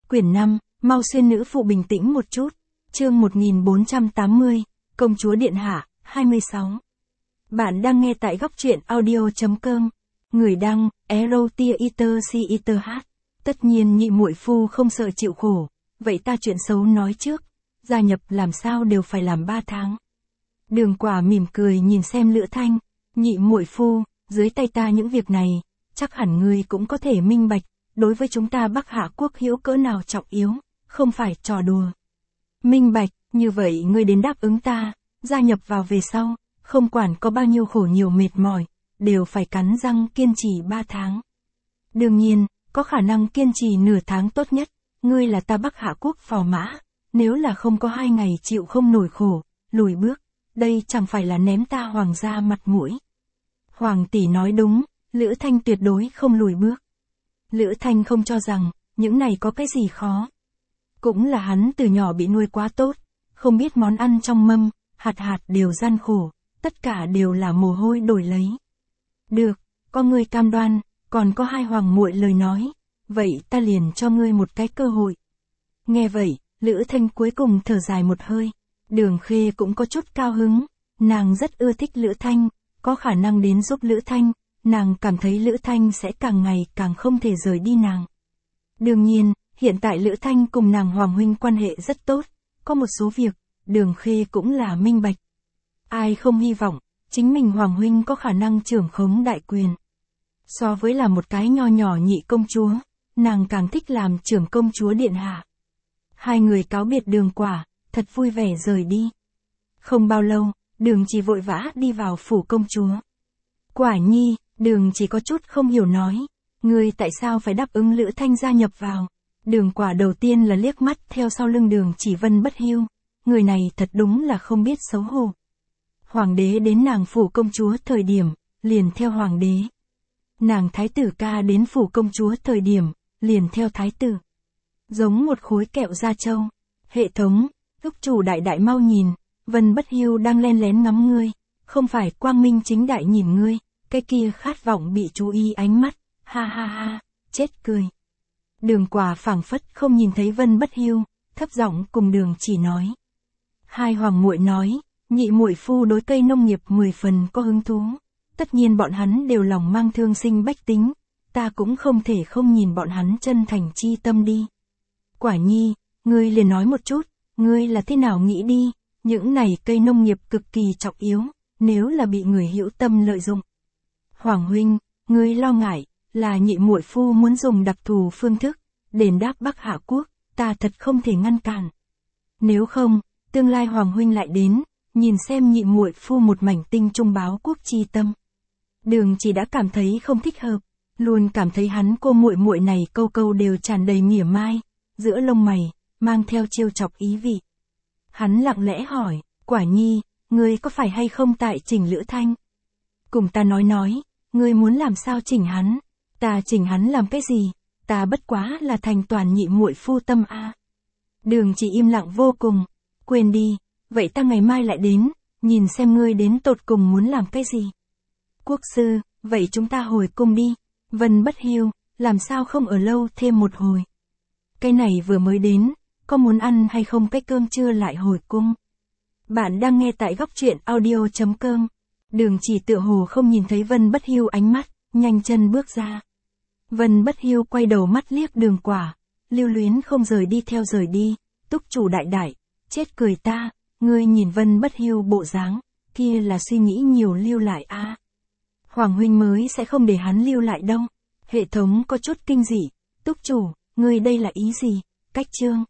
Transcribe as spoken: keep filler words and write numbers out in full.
Quyển năm, mau xuyên nữ phụ bình tĩnh một chút. Chương một nghìn bốn trăm tám mươi, Công chúa Điện Hạ, hai mươi sáu. Bạn đang nghe tại góc truyện audio chấm com. Người đăng, Erotiater. Tất nhiên nhị muội phu không sợ chịu khổ, vậy ta chuyện xấu nói trước, gia nhập làm sao đều phải làm ba tháng. Đường Quả mỉm cười nhìn xem Lữ Thanh, nhị muội phu, dưới tay ta những việc này, chắc hẳn ngươi cũng có thể minh bạch, đối với chúng ta Bắc Hạ quốc hữu cỡ nào trọng yếu, không phải trò đùa. Minh bạch, như vậy ngươi đến đáp ứng ta, gia nhập vào về sau, không quản có bao nhiêu khổ nhiều mệt mỏi, đều phải cắn răng kiên trì ba tháng. Đương nhiên, có khả năng kiên trì nửa tháng tốt nhất, ngươi là ta Bắc Hạ quốc phò mã, nếu là không có hai ngày chịu không nổi khổ, lùi bước, đây chẳng phải là ném ta hoàng gia mặt mũi. Hoàng tỷ nói đúng, Lữ Thanh tuyệt đối không lùi bước. Lữ Thanh không cho rằng, những này có cái gì khó. Cũng là hắn từ nhỏ bị nuôi quá tốt, không biết món ăn trong mâm, hạt hạt đều gian khổ, tất cả đều là mồ hôi đổi lấy. Được, có ngươi cam đoan, còn có hai hoàng muội lời nói, vậy ta liền cho ngươi một cái cơ hội. Nghe vậy, Lữ Thanh cuối cùng thở dài một hơi, Đường Khê cũng có chút cao hứng, nàng rất ưa thích Lữ Thanh, có khả năng đến giúp Lữ Thanh, nàng cảm thấy Lữ Thanh sẽ càng ngày càng không thể rời đi nàng. Đương nhiên, hiện tại Lữ Thanh cùng nàng Hoàng huynh quan hệ rất tốt, có một số việc, Đường Khê cũng là minh bạch. Ai không hy vọng, chính mình Hoàng huynh có khả năng trưởng khống đại quyền. So với là một cái nho nhỏ nhị công chúa, nàng càng thích làm trưởng công chúa điện hạ. Hai người cáo biệt Đường Quả, thật vui vẻ rời đi. Không bao lâu, Đường Chỉ vội vã đi vào phủ công chúa. Quả nhi, Đường Chỉ có chút không hiểu nói, ngươi tại sao phải đáp ứng Lữ Thanh gia nhập vào. Đường Quả đầu tiên là liếc mắt theo sau lưng Đường Chỉ Vân Bất Hưu, người này thật đúng là không biết xấu hổ. Hoàng đế đến nàng phủ công chúa thời điểm, liền theo hoàng đế. Nàng thái tử ca đến phủ công chúa thời điểm, liền theo thái tử. Giống một khối kẹo da trâu. Hệ thống, thúc chủ đại đại mau nhìn, Vân Bất Hưu đang len lén ngắm ngươi, không phải quang minh chính đại nhìn ngươi, cái kia khát vọng bị chú ý ánh mắt, ha ha ha, chết cười. Đường Quả phảng phất không nhìn thấy Vân Bất Hưu, thấp giọng cùng Đường Chỉ nói. Hai hoàng muội nói, nhị muội phu đối cây nông nghiệp mười phần có hứng thú, tất nhiên bọn hắn đều lòng mang thương sinh bách tính, ta cũng không thể không nhìn bọn hắn chân thành chi tâm đi. Quả nhi, ngươi liền nói một chút, ngươi là thế nào nghĩ đi, những này cây nông nghiệp cực kỳ trọng yếu, nếu là bị người hữu tâm lợi dụng. Hoàng huynh, ngươi lo ngại, là nhị muội phu muốn dùng đặc thù phương thức, đền đáp Bắc Hạ quốc, ta thật không thể ngăn cản. Nếu không, tương lai Hoàng huynh lại đến, nhìn xem nhị muội phu một mảnh tinh trung báo quốc chi tâm. Đường Chỉ đã cảm thấy không thích hợp, luôn cảm thấy hắn cô muội muội này câu câu đều tràn đầy mỉa mai, giữa lông mày, mang theo trêu chọc ý vị. Hắn lặng lẽ hỏi, Quả nhi, ngươi có phải hay không tại chỉnh Lữ Thanh? Cùng ta nói nói, ngươi muốn làm sao chỉnh hắn? Ta chỉnh hắn làm cái gì? Ta bất quá là thành toàn nhị muội phu tâm a. Đường Chỉ im lặng vô cùng, quên đi, vậy ta ngày mai lại đến, nhìn xem ngươi đến tột cùng muốn làm cái gì. Quốc sư, vậy chúng ta hồi cung đi. Vân Bất Hưu, làm sao không ở lâu thêm một hồi? Cái này vừa mới đến, có muốn ăn hay không cái cơm trưa lại hồi cung? Bạn đang nghe tại góc truyện audio chấm com. Đường Chỉ tựa hồ không nhìn thấy Vân Bất Hưu ánh mắt, nhanh chân bước ra. Vân Bất Hưu quay đầu mắt liếc Đường Quả, lưu luyến không rời đi theo rời đi, túc chủ đại đại, chết cười ta, ngươi nhìn Vân Bất Hưu bộ dáng, kia là suy nghĩ nhiều lưu lại a. À. Hoàng huynh mới sẽ không để hắn lưu lại đâu. Hệ thống có chút kinh dị, túc chủ, ngươi đây là ý gì? Cách chương.